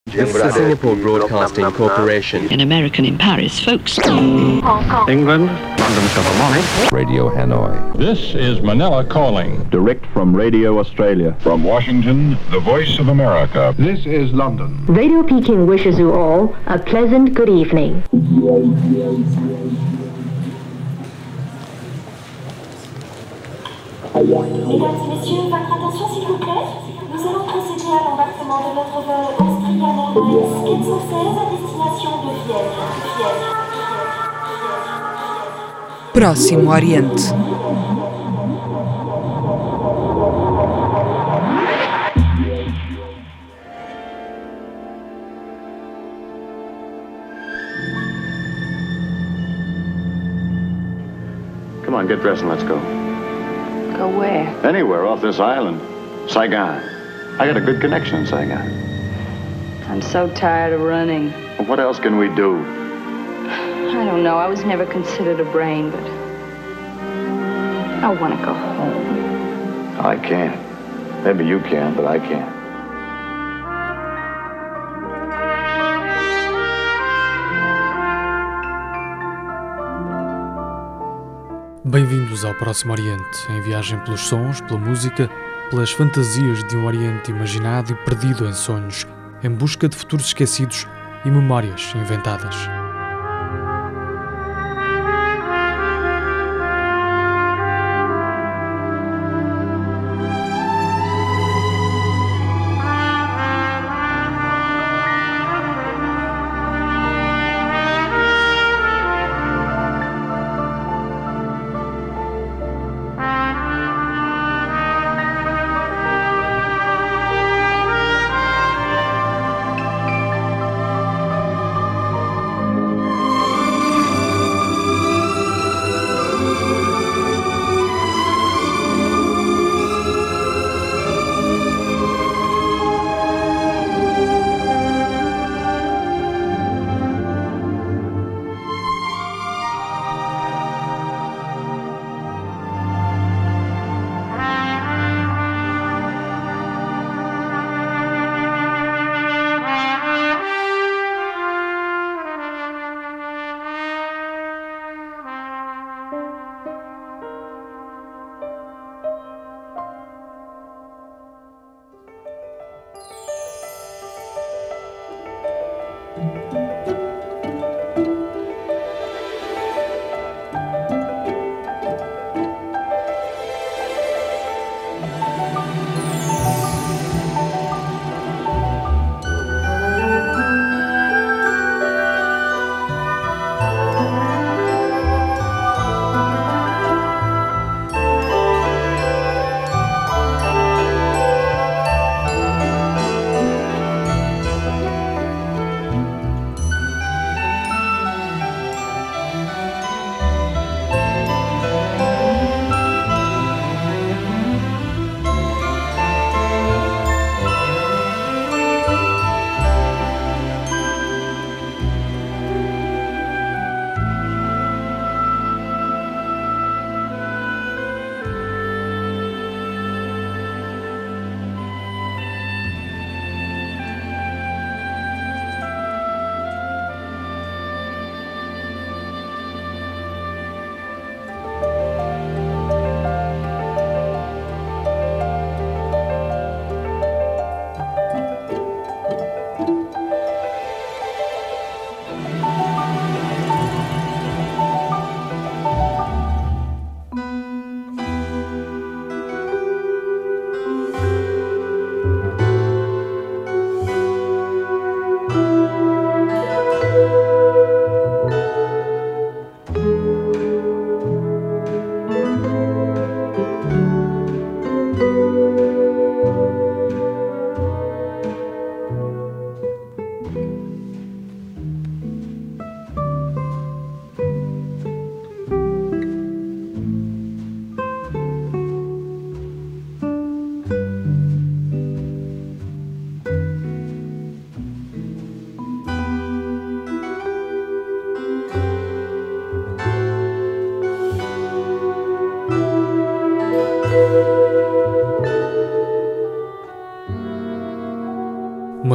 This is the Singapore Broadcasting Corporation. An American in Paris, folks. Hong Kong. England, London Philharmonic. Radio Hanoi. This is Manila calling. Direct from Radio Australia. From Washington, the Voice of America. This is London. Radio Peking wishes you all a pleasant good evening. Mesdames et messieurs, votre attention s'il vous plaît. Nous allons procéder à l'embarquement de notre vol Austrian Airlines 416 à destination de Vienne. Próximo Oriente. Come on, get dressed and let's go. Go where? Anywhere off this island. Saigon. I got a good connection in Saigon. I'm so tired of running. Well, what else can we do? I don't know. I was never considered a brain, but I want to go home. I can't. Maybe you can, but I can't. Bem-vindos ao Próximo Oriente, em viagem pelos sons, pela música, pelas fantasias de um Oriente imaginado e perdido em sonhos, em busca de futuros esquecidos e memórias inventadas.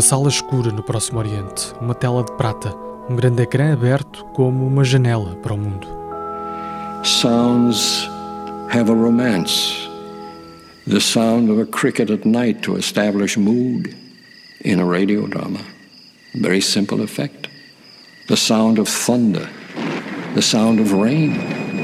sala escura no Próximo Oriente, uma tela de prata, um grande ecrã aberto como uma janela para o mundo. Sounds have a romance. The sound of a cricket at night to establish mood in a radio drama. Very simple effect. The sound of thunder. The sound of rain.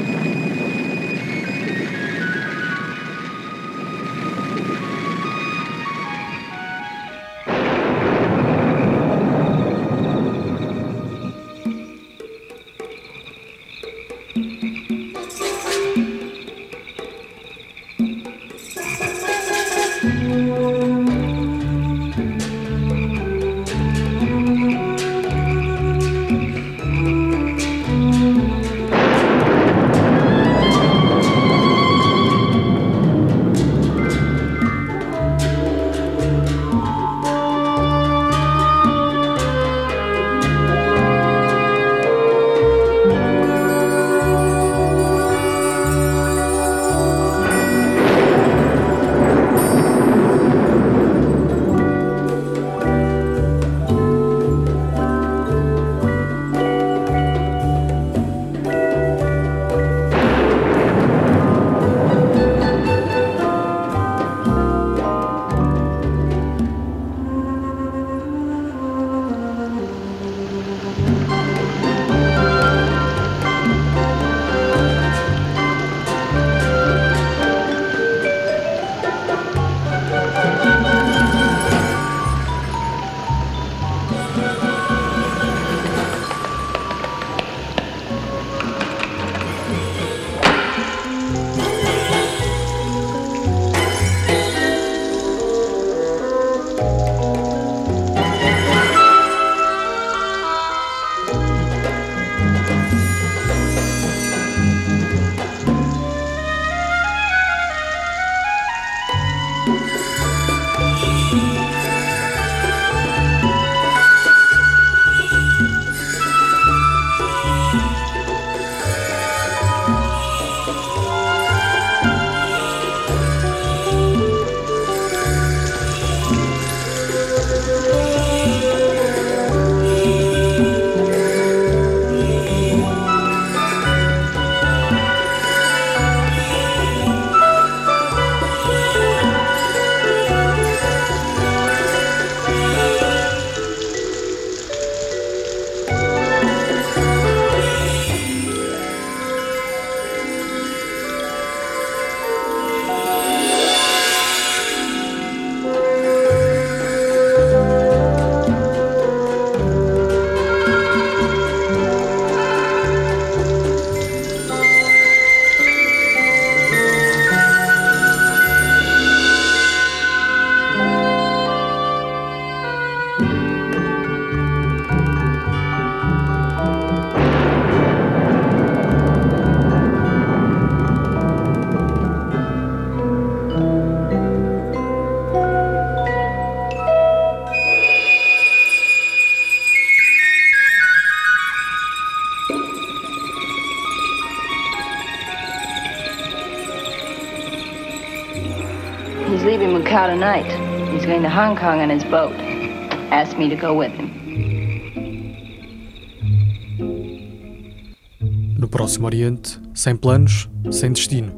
He's leaving Macau tonight. He's going to Hong Kong on his boat. Asked me to go with him. No Próximo Oriente, sem planos, sem destino.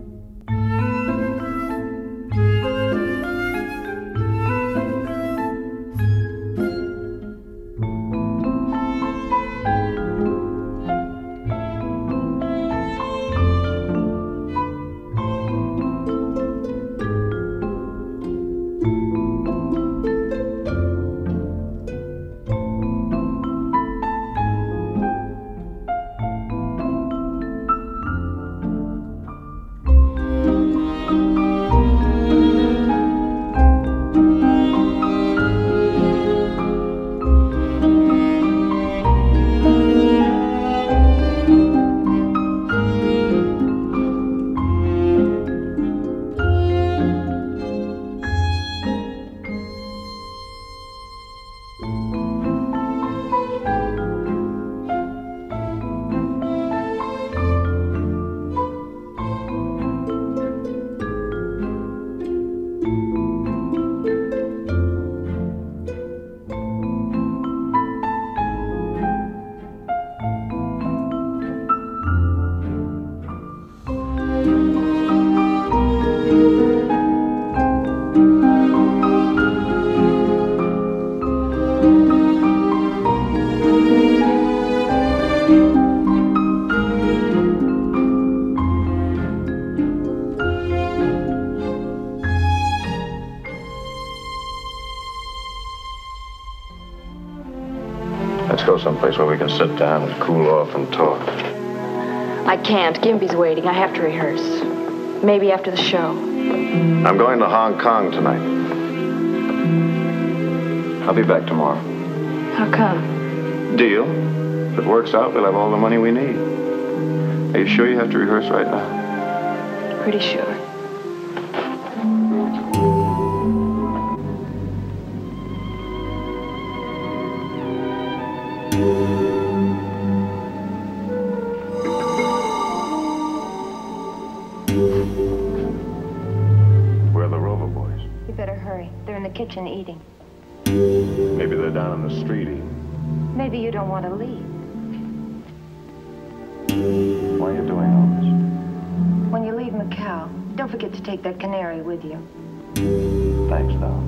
Let's go someplace where we can sit down and cool off and talk. I can't. Gimpy's waiting. I have to rehearse. Maybe after the show. I'm going to Hong Kong tonight. I'll be back tomorrow. How come? Deal. If it works out, we'll have all the money we need. Are you sure you have to rehearse right now? Pretty sure. Where are the Rover boys? You better hurry. They're in the kitchen eating. Maybe they're down in the street eating. Maybe you don't want to leave. Why are you doing all this? When you leave Macau, don't forget to take that canary with you. Thanks, though.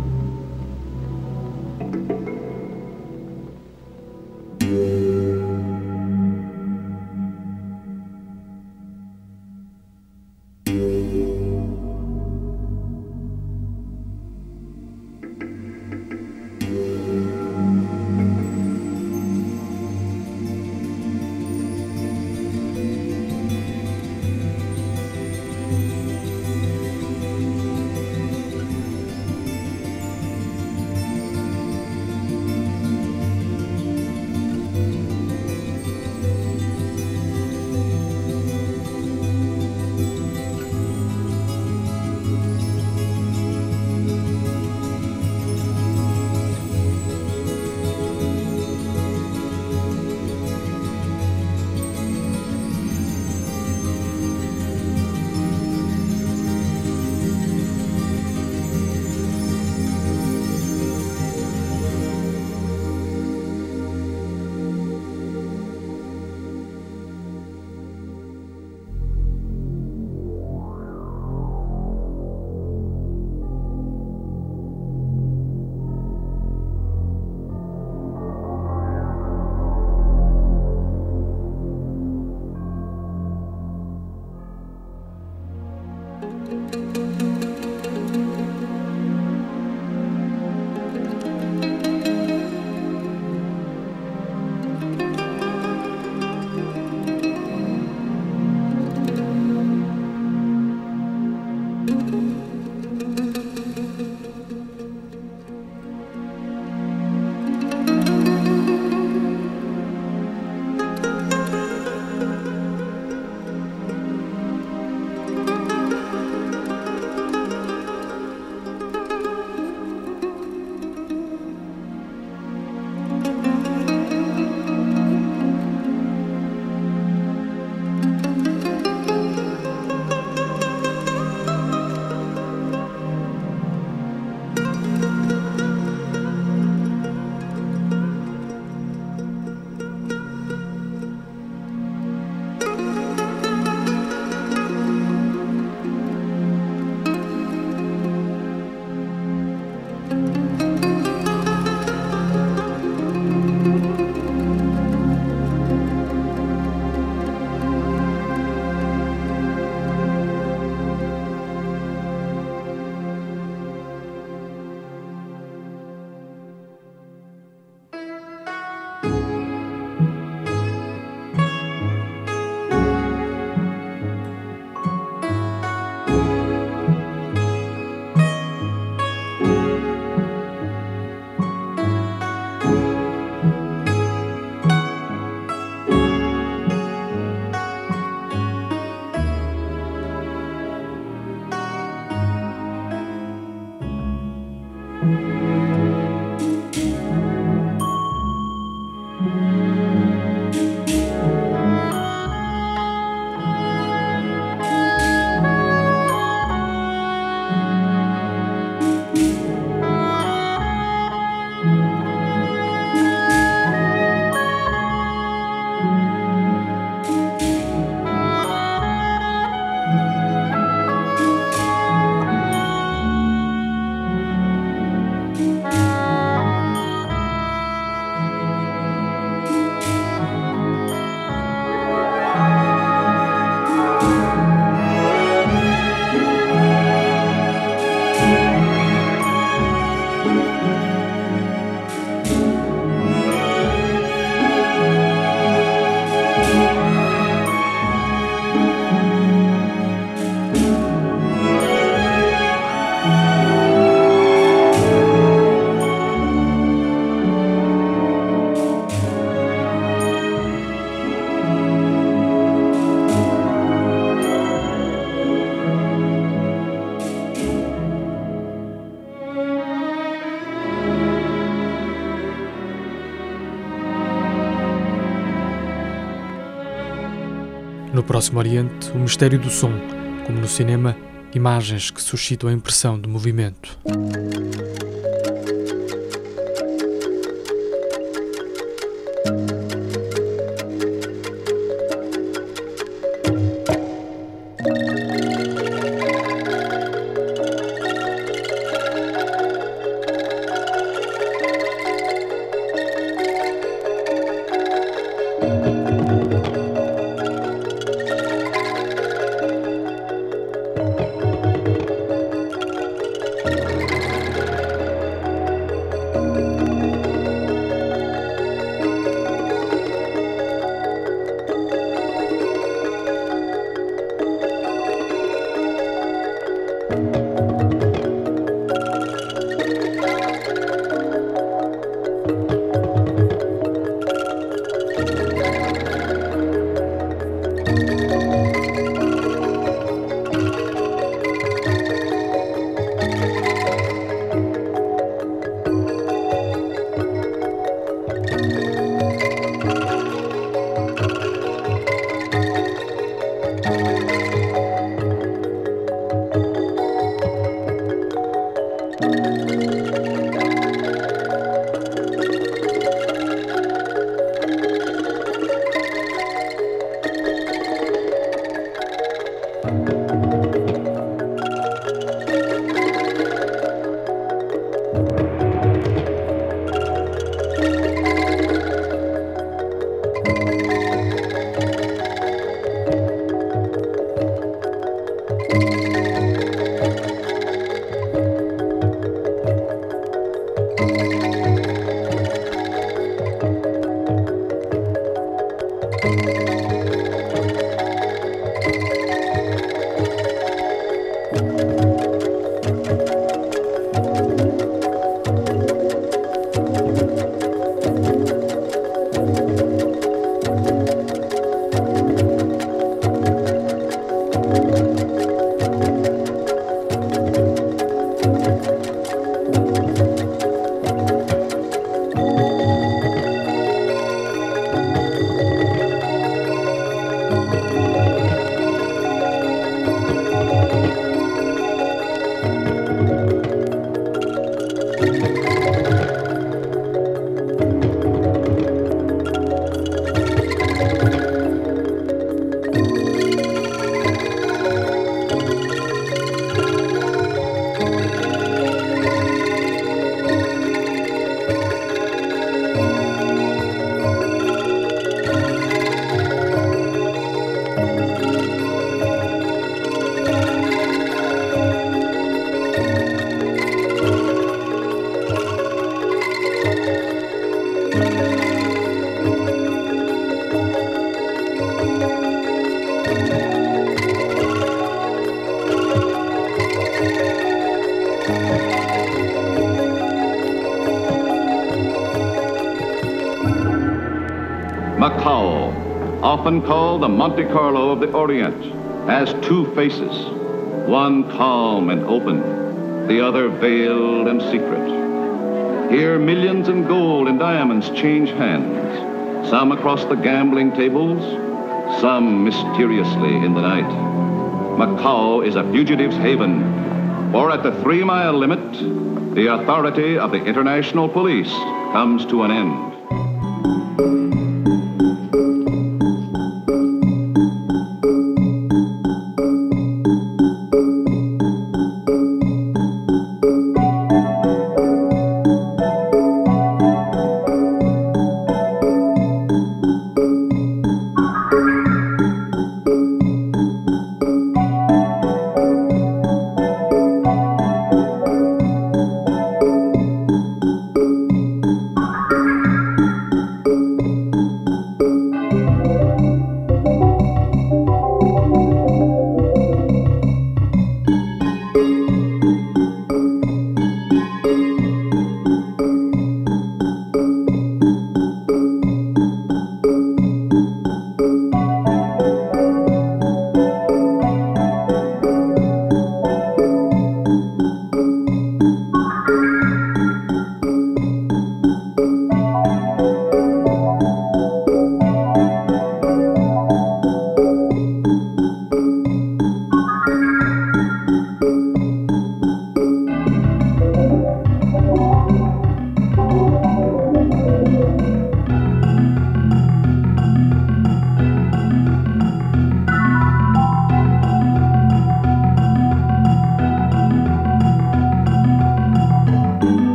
No Próximo Oriente, o mistério do som, como no cinema, imagens que suscitam a impressão de movimento. Macao, often called the Monte Carlo of the Orient, has two faces, one calm and open, the other veiled and secret. Here millions in gold and diamonds change hands, some across the gambling tables, some mysteriously in the night. Macao is a fugitive's haven, for at the 3-mile limit, the authority of the international police comes to an end.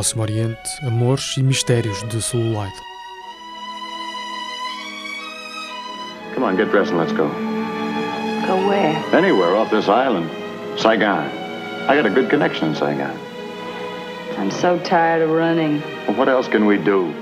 Próximo Oriente, amores e mistérios de celuloide. Come on, get dressed and let's go. Go where? Anywhere off this island. Saigon. I got a good connection in Saigon. I'm so tired of running. Well, what else can we do?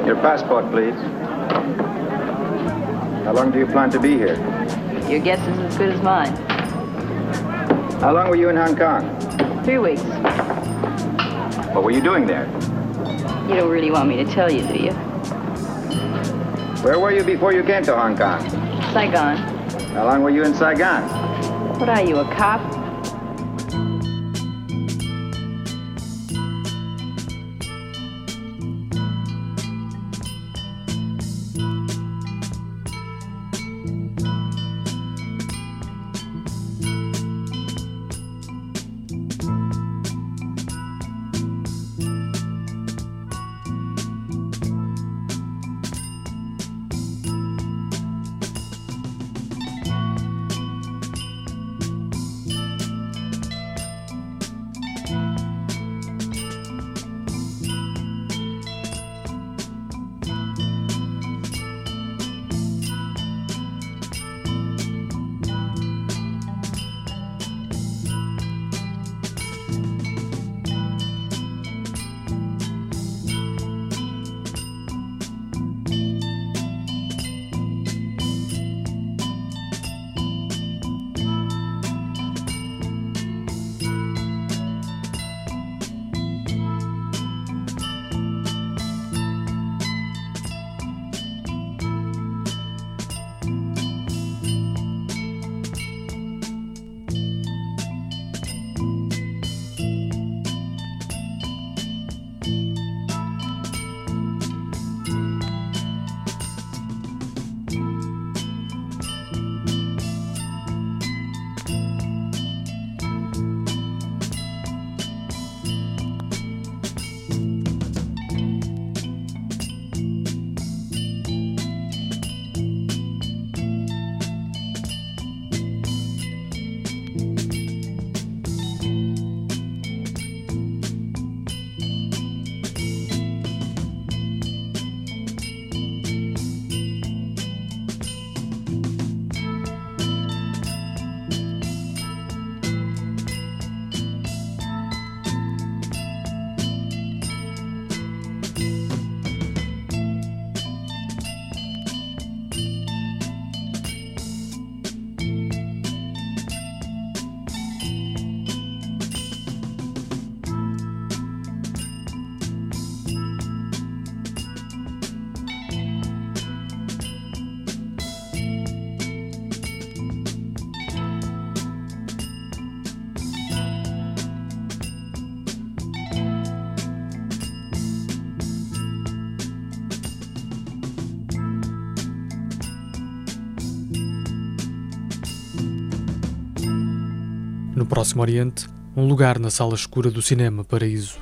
Your passport, please. How long do you plan to be here? Your guess is as good as mine. How long were you in Hong Kong? 3 weeks. What were you doing there? You don't really want me to tell you, do you? Where were you before you came to Hong Kong? Saigon. How long were you in Saigon? What are you, a cop? No Próximo Oriente, um lugar na sala escura do cinema Paraíso.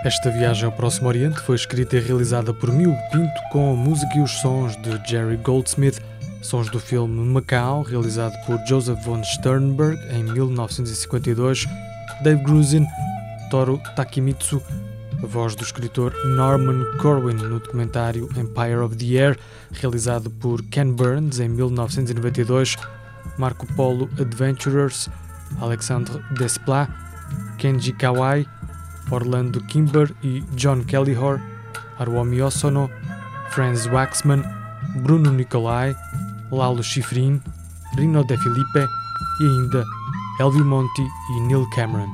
Esta viagem ao Próximo Oriente foi escrita e realizada por Miúgo Pinto com a música e os sons de Jerry Goldsmith, sons do filme Macau, realizado por Joseph von Sternberg em 1952, Dave Grusin, Toru Takemitsu, a voz do escritor Norman Corwin no documentário Empire of the Air, realizado por Ken Burns em 1992, Marco Polo Adventurers, Alexandre Desplat, Kenji Kawai, Orlando Kimber e John Kellyhor, Haruomi Osono, Franz Waxman, Bruno Nicolai, Lalo Schifrin, Rino De Filippe e ainda Elvie Monti e Neil Cameron.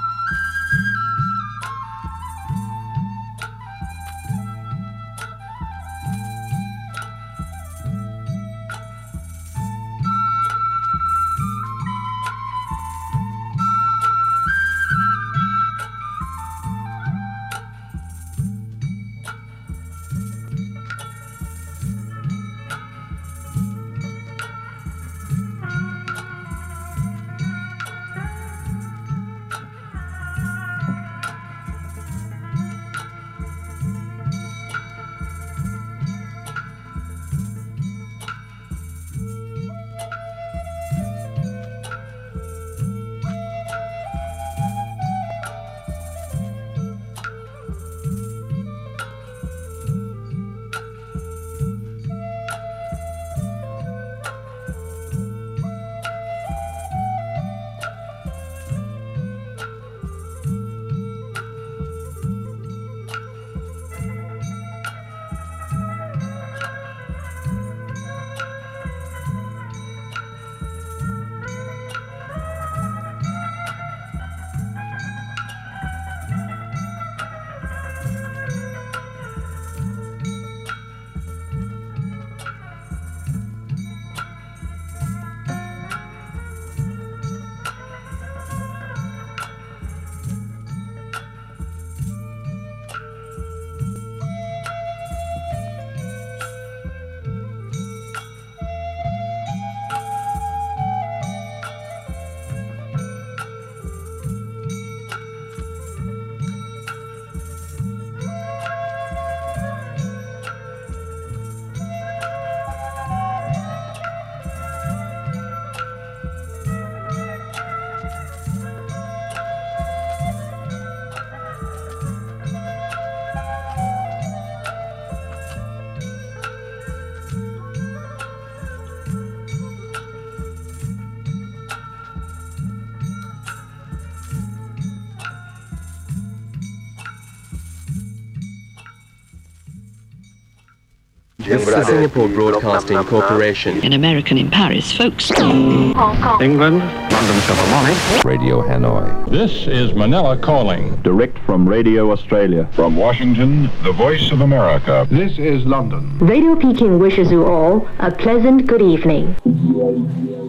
This is the Singapore Broadcasting Corporation. An American in Paris, folks. Hong Kong. England, London Philharmonic. Radio Hanoi. This is Manila calling. Direct from Radio Australia. From Washington, the Voice of America. This is London. Radio Peking wishes you all a pleasant good evening.